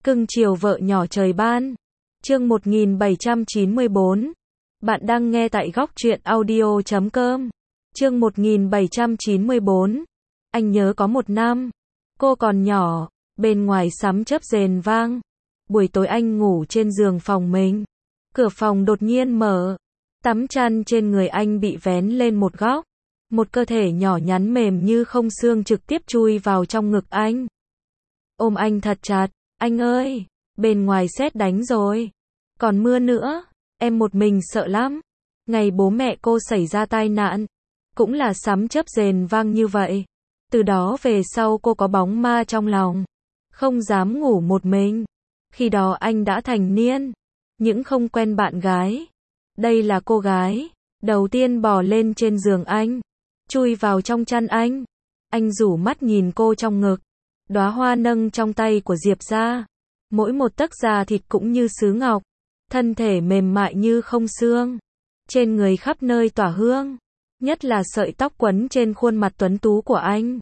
Cưng chiều vợ nhỏ trời ban. Chương 1794. Bạn đang nghe tại góc truyện audio.com. Chương 1794. Anh nhớ có một năm, cô còn nhỏ, bên ngoài sấm chớp rền vang. Buổi tối anh ngủ trên giường phòng mình. Cửa phòng đột nhiên mở. Tấm chăn trên người anh bị vén lên một góc. Một cơ thể nhỏ nhắn mềm như không xương trực tiếp chui vào trong ngực anh. Ôm anh thật chặt. Anh ơi, bên ngoài sét đánh rồi. Còn mưa nữa, em một mình sợ lắm. Ngày bố mẹ cô xảy ra tai nạn, cũng là sấm chớp rền vang như vậy. Từ đó về sau cô có bóng ma trong lòng, không dám ngủ một mình. Khi đó anh đã thành niên, những không quen bạn gái. Đây là cô gái đầu tiên bò lên trên giường anh, chui vào trong chăn anh. Anh rủ mắt nhìn cô trong ngực. Đóa hoa nâng trong tay của Diệp ra. Mỗi một tấc da thịt cũng như sứ ngọc. Thân thể mềm mại như không xương. Trên người khắp nơi tỏa hương. Nhất là sợi tóc quấn trên khuôn mặt tuấn tú của anh.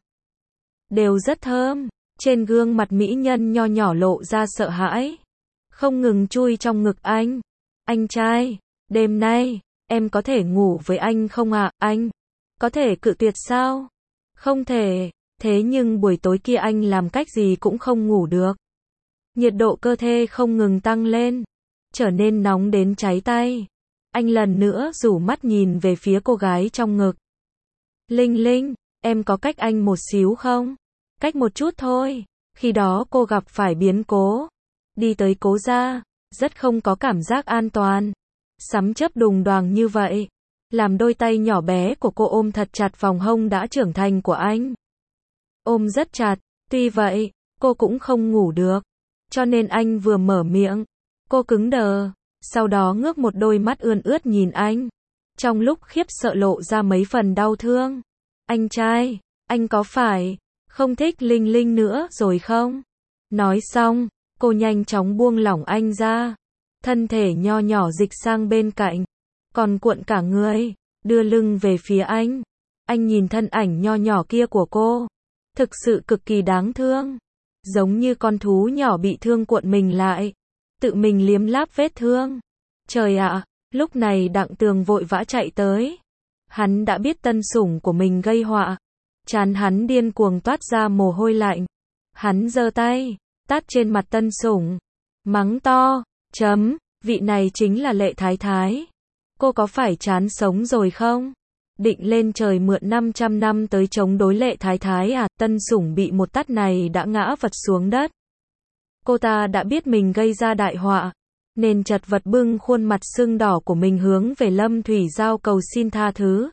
Đều rất thơm. Trên gương mặt mỹ nhân nho nhỏ lộ ra sợ hãi. Không ngừng chui trong ngực anh. Anh trai, đêm nay, em có thể ngủ với anh không ạ? Anh có thể cự tuyệt sao? Không thể. Thế nhưng buổi tối kia anh làm cách gì cũng không ngủ được. Nhiệt độ cơ thể không ngừng tăng lên, trở nên nóng đến cháy tay. Anh lần nữa rủ mắt nhìn về phía cô gái trong ngực. Linh Linh, em có cách anh một xíu không? Cách một chút thôi. Khi đó cô gặp phải biến cố. Đi tới cố gia, rất không có cảm giác an toàn. Sấm chớp đùng đoàng như vậy, làm đôi tay nhỏ bé của cô ôm thật chặt vòng hông đã trưởng thành của anh. Ôm rất chặt, tuy vậy, cô cũng không ngủ được. Cho nên anh vừa mở miệng, cô cứng đờ, sau đó ngước một đôi mắt ươn ướt nhìn anh. Trong lúc khiếp sợ lộ ra mấy phần đau thương. Anh trai, anh có phải không thích Linh Linh nữa rồi không? Nói xong, cô nhanh chóng buông lỏng anh ra. Thân thể nho nhỏ dịch sang bên cạnh, còn cuộn cả người, đưa lưng về phía anh. Anh nhìn thân ảnh nho nhỏ kia của cô. Thực sự cực kỳ đáng thương. Giống như con thú nhỏ bị thương cuộn mình lại. Tự mình liếm láp vết thương. Trời ạ, lúc này Đặng Tường vội vã chạy tới. Hắn đã biết tân sủng của mình gây họa. Trán hắn điên cuồng toát ra mồ hôi lạnh. Hắn giơ tay, tát trên mặt tân sủng. Mắng to, vị này chính là Lệ Thái Thái. Cô có phải chán sống rồi không? Định lên trời mượn 500 năm tới chống đối Lệ Thái Thái à? Tân sủng bị một tát này đã ngã vật xuống đất. Cô ta đã biết mình gây ra đại họa, nên chật vật bưng khuôn mặt sưng đỏ của mình hướng về Lâm Thủy Giao cầu xin tha thứ.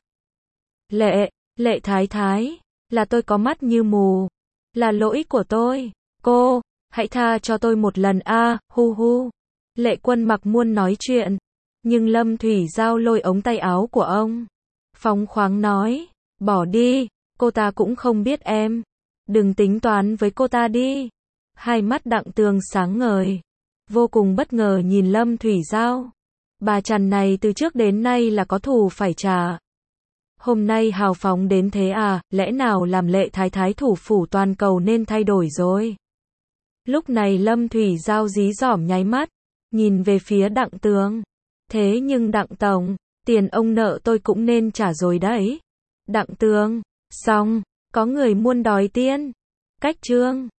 Lệ Thái Thái, là tôi có mắt như mù, là lỗi của tôi. Cô, hãy tha cho tôi một lần a, hu hu. Lệ Quân Mặc muốn nói chuyện, nhưng Lâm Thủy Giao lôi ống tay áo của ông. Phóng khoáng nói, bỏ đi, cô ta cũng không biết em. Đừng tính toán với cô ta đi. Hai mắt Đặng Tường sáng ngời, vô cùng bất ngờ nhìn Lâm Thủy Giao. Bà Trần này từ trước đến nay là có thù phải trả. Hôm nay hào phóng đến thế à, lẽ nào làm Lệ Thái Thái thủ phủ toàn cầu nên thay đổi rồi. Lúc này Lâm Thủy Giao dí dỏm nháy mắt, nhìn về phía Đặng Tường. Thế nhưng Đặng Tổng, tiền ông nợ tôi cũng nên trả rồi đấy. Đặng Tường, xong, có người muốn đòi tiền. Cách chương